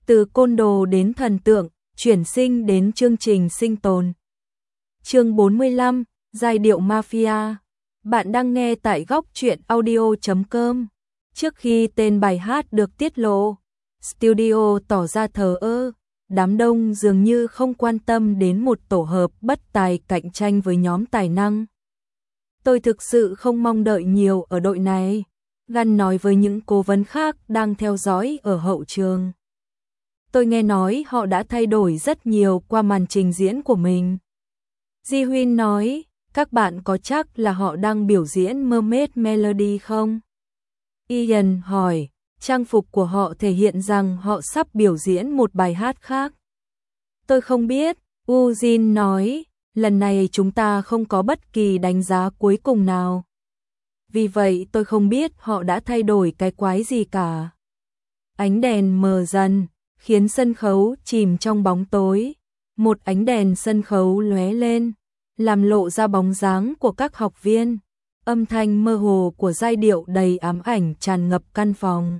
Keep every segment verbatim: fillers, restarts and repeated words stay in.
Từ côn đồ đến thần tượng, chuyển sinh đến chương trình sinh tồn. Chương bốn mươi lăm, giai điệu mafia. Bạn đang nghe tại góc truyện audio chấm com. Trước khi tên bài hát được tiết lộ, studio tỏ ra thờ ơ, đám đông dường như không quan tâm đến một tổ hợp bất tài cạnh tranh với nhóm tài năng. Tôi thực sự không mong đợi nhiều ở đội này, Gunn nói với những cố vấn khác đang theo dõi ở hậu trường. Tôi nghe nói họ đã thay đổi rất nhiều qua màn trình diễn của mình. Ji Huyên nói, các bạn có chắc là họ đang biểu diễn Mermaid Melody không? Ian hỏi, trang phục của họ thể hiện rằng họ sắp biểu diễn một bài hát khác. Tôi không biết, Eugene nói, lần này chúng ta không có bất kỳ đánh giá cuối cùng nào. Vì vậy tôi không biết họ đã thay đổi cái quái gì cả. Ánh đèn mờ dần, khiến sân khấu chìm trong bóng tối. Một ánh đèn sân khấu lóe lên, làm lộ ra bóng dáng của các học viên. Âm thanh mơ hồ của giai điệu đầy ám ảnh tràn ngập căn phòng,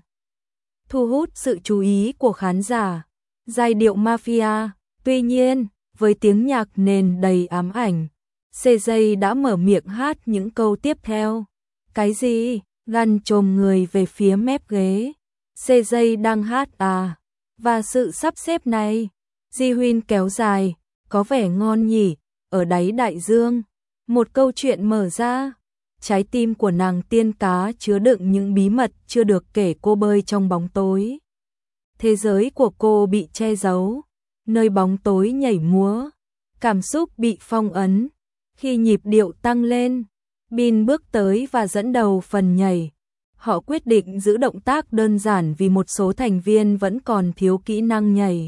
thu hút sự chú ý của khán giả. Giai điệu mafia. Tuy nhiên, với tiếng nhạc nền đầy ám ảnh, xê gi đã mở miệng hát những câu tiếp theo. Cái gì? Gunn chồm người về phía mép ghế. xê gi đang hát à? Và sự sắp xếp này, Ji Huyên kéo dài, có vẻ ngon nhỉ. Ở đáy đại dương, một câu chuyện mở ra. Trái tim của nàng tiên cá chứa đựng những bí mật chưa được kể. Cô bơi trong bóng tối. Thế giới của cô bị che giấu, nơi bóng tối nhảy múa, cảm xúc bị phong ấn. Khi nhịp điệu tăng lên, Bin bước tới và dẫn đầu phần nhảy. Họ quyết định giữ động tác đơn giản vì một số thành viên vẫn còn thiếu kỹ năng nhảy.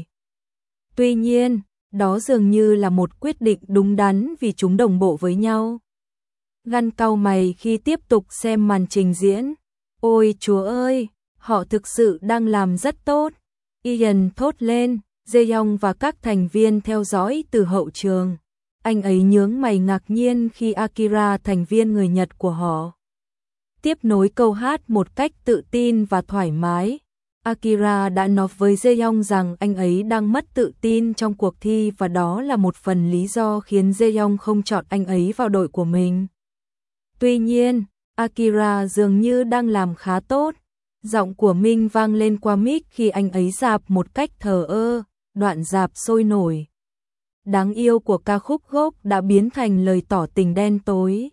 Tuy nhiên, đó dường như là một quyết định đúng đắn vì chúng đồng bộ với nhau. Gunn cau mày khi tiếp tục xem màn trình diễn. Ôi chúa ơi, họ thực sự đang làm rất tốt. Ian thốt lên, Jaeyoung và các thành viên theo dõi từ hậu trường. Anh ấy nhướng mày ngạc nhiên khi Akira, thành viên người Nhật của họ, tiếp nối câu hát một cách tự tin và thoải mái. Akira đã nói với Jaeyoung rằng anh ấy đang mất tự tin trong cuộc thi và đó là một phần lý do khiến Jaeyoung không chọn anh ấy vào đội của mình. Tuy nhiên, Akira dường như đang làm khá tốt. Giọng của Minh vang lên qua mic khi anh ấy rạp một cách thờ ơ, đoạn rạp sôi nổi đáng yêu của ca khúc gốc đã biến thành lời tỏ tình đen tối.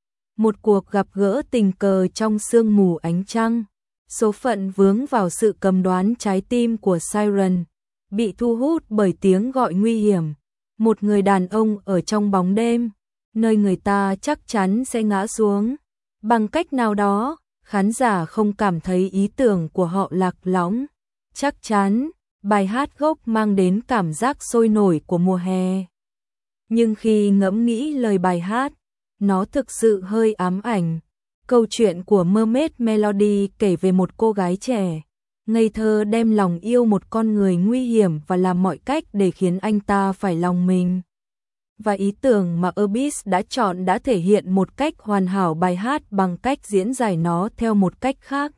Một cuộc gặp gỡ tình cờ trong sương mù ánh trăng. Số phận vướng vào sự cầm đoán trái tim của Siren, bị thu hút bởi tiếng gọi nguy hiểm. Một người đàn ông ở trong bóng đêm, nơi người ta chắc chắn sẽ ngã xuống. Bằng cách nào đó, khán giả không cảm thấy ý tưởng của họ lạc lõng. Chắc chắn, bài hát gốc mang đến cảm giác sôi nổi của mùa hè. Nhưng khi ngẫm nghĩ lời bài hát, nó thực sự hơi ám ảnh. Câu chuyện của Mermaid Melody kể về một cô gái trẻ, ngây thơ đem lòng yêu một con người nguy hiểm và làm mọi cách để khiến anh ta phải lòng mình. Và ý tưởng mà Abyss đã chọn đã thể hiện một cách hoàn hảo bài hát bằng cách diễn giải nó theo một cách khác.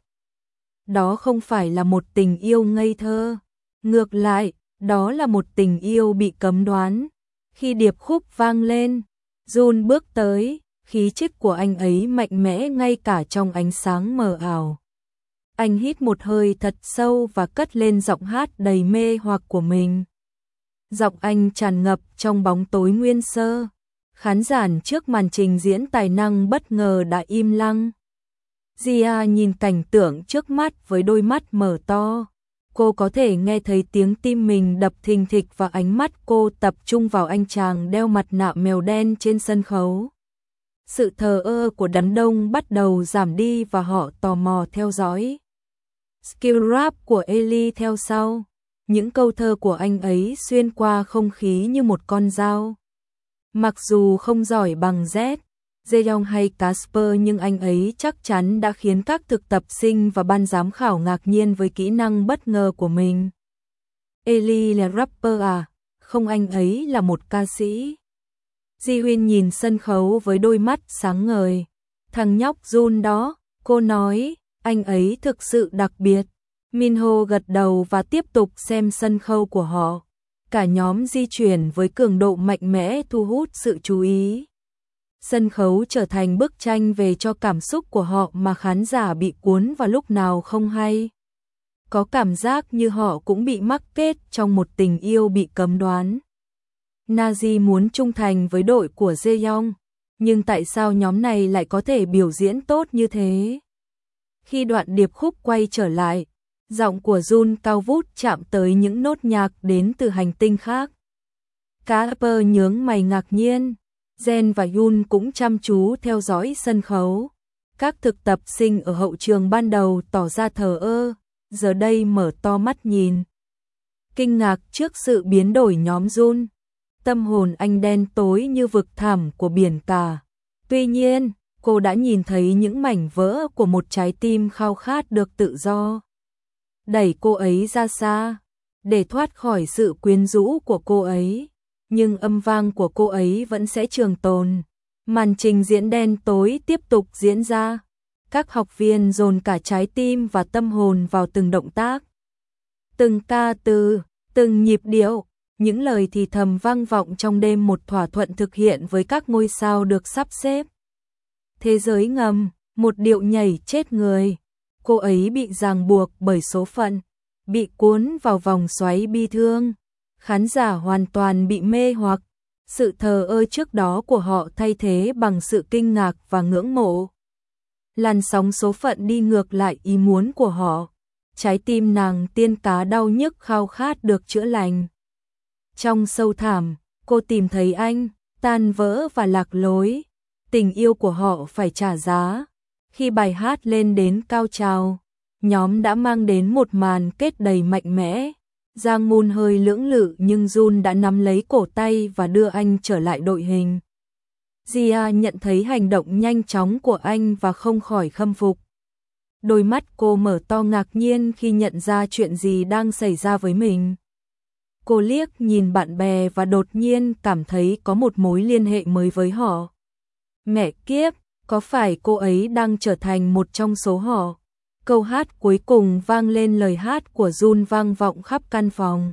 Đó không phải là một tình yêu ngây thơ. Ngược lại, đó là một tình yêu bị cấm đoán. Khi điệp khúc vang lên, Jun bước tới, khí chất của anh ấy mạnh mẽ ngay cả trong ánh sáng mờ ảo. Anh hít một hơi thật sâu và cất lên giọng hát đầy mê hoặc của mình. Giọng anh tràn ngập trong bóng tối nguyên sơ. Khán giả trước màn trình diễn tài năng bất ngờ đã im lặng. Gia nhìn cảnh tượng trước mắt với đôi mắt mở to. Cô có thể nghe thấy tiếng tim mình đập thình thịch và ánh mắt cô tập trung vào anh chàng đeo mặt nạ mèo đen trên sân khấu. Sự thờ ơ của đám đông bắt đầu giảm đi và họ tò mò theo dõi. Skill rap của Ellie theo sau. Những câu thơ của anh ấy xuyên qua không khí như một con dao. Mặc dù không giỏi bằng Z, Jaeyoung hay Casper nhưng anh ấy chắc chắn đã khiến các thực tập sinh và ban giám khảo ngạc nhiên với kỹ năng bất ngờ của mình. Ellie là rapper à? Không, anh ấy là một ca sĩ. Ji Huyên nhìn sân khấu với đôi mắt sáng ngời. Thằng nhóc Jun đó, cô nói, anh ấy thực sự đặc biệt. Minho gật đầu và tiếp tục xem sân khấu của họ. Cả nhóm di chuyển với cường độ mạnh mẽ thu hút sự chú ý. Sân khấu trở thành bức tranh về cho cảm xúc của họ mà khán giả bị cuốn vào lúc nào không hay. Có cảm giác như họ cũng bị mắc kết trong một tình yêu bị cấm đoán. Nazi muốn trung thành với đội của Jaehyung, nhưng tại sao nhóm này lại có thể biểu diễn tốt như thế? Khi đoạn điệp khúc quay trở lại, giọng của Jun cao vút chạm tới những nốt nhạc đến từ hành tinh khác. Casper nhướng mày ngạc nhiên, Jen và Yoon cũng chăm chú theo dõi sân khấu. Các thực tập sinh ở hậu trường ban đầu tỏ ra thờ ơ, giờ đây mở to mắt nhìn. Kinh ngạc trước sự biến đổi nhóm Jun. Tâm hồn anh đen tối như vực thẳm của biển cả. Tuy nhiên, cô đã nhìn thấy những mảnh vỡ của một trái tim khao khát được tự do. Đẩy cô ấy ra xa, để thoát khỏi sự quyến rũ của cô ấy. Nhưng âm vang của cô ấy vẫn sẽ trường tồn. Màn trình diễn đen tối tiếp tục diễn ra. Các học viên dồn cả trái tim và tâm hồn vào từng động tác. Từng ca từ, từng nhịp điệu, những lời thì thầm vang vọng trong đêm một thỏa thuận thực hiện với các ngôi sao được sắp xếp. Thế giới ngầm, một điệu nhảy chết người. Cô ấy bị ràng buộc bởi số phận, bị cuốn vào vòng xoáy bi thương. Khán giả hoàn toàn bị mê hoặc, sự thờ ơ trước đó của họ thay thế bằng sự kinh ngạc và ngưỡng mộ. Làn sóng số phận đi ngược lại ý muốn của họ. Trái tim nàng tiên cá đau nhức khao khát được chữa lành. Trong sâu thẳm, cô tìm thấy anh, tan vỡ và lạc lối. Tình yêu của họ phải trả giá. Khi bài hát lên đến cao trào, nhóm đã mang đến một màn kết đầy mạnh mẽ. Giang Moon hơi lưỡng lự nhưng Jun đã nắm lấy cổ tay và đưa anh trở lại đội hình. Jia nhận thấy hành động nhanh chóng của anh và không khỏi khâm phục. Đôi mắt cô mở to ngạc nhiên khi nhận ra chuyện gì đang xảy ra với mình. Cô liếc nhìn bạn bè và đột nhiên cảm thấy có một mối liên hệ mới với họ. Mẹ kiếp, có phải cô ấy đang trở thành một trong số họ? Câu hát cuối cùng vang lên, lời hát của Jun vang vọng khắp căn phòng.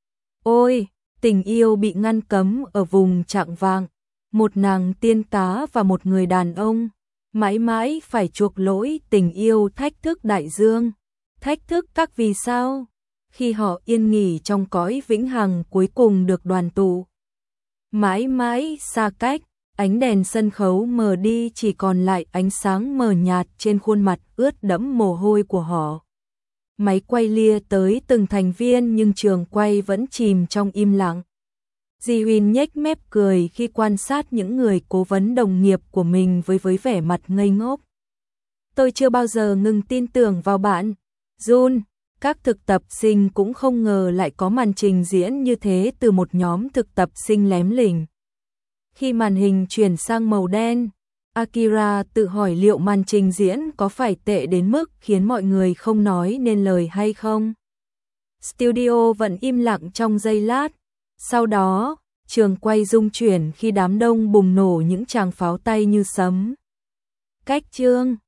Ôi, tình yêu bị ngăn cấm ở vùng Trạng Vàng. Một nàng tiên cá và một người đàn ông. Mãi mãi phải chuộc lỗi, tình yêu thách thức đại dương. Thách thức các vì sao. Khi họ yên nghỉ trong cõi vĩnh hằng cuối cùng được đoàn tụ. Mãi mãi xa cách. Ánh đèn sân khấu mờ đi, chỉ còn lại ánh sáng mờ nhạt trên khuôn mặt ướt đẫm mồ hôi của họ. Máy quay lia tới từng thành viên nhưng trường quay vẫn chìm trong im lặng. Ji Huyên nhếch mép cười khi quan sát những người cố vấn đồng nghiệp của mình với với vẻ mặt ngây ngốc. Tôi chưa bao giờ ngừng tin tưởng vào bạn, Jun. Các thực tập sinh cũng không ngờ lại có màn trình diễn như thế từ một nhóm thực tập sinh lém lỉnh. Khi màn hình chuyển sang màu đen, Akira tự hỏi liệu màn trình diễn có phải tệ đến mức khiến mọi người không nói nên lời hay không. Studio vẫn im lặng trong giây lát. Sau đó, trường quay rung chuyển khi đám đông bùng nổ những tràng pháo tay như sấm. Cách chương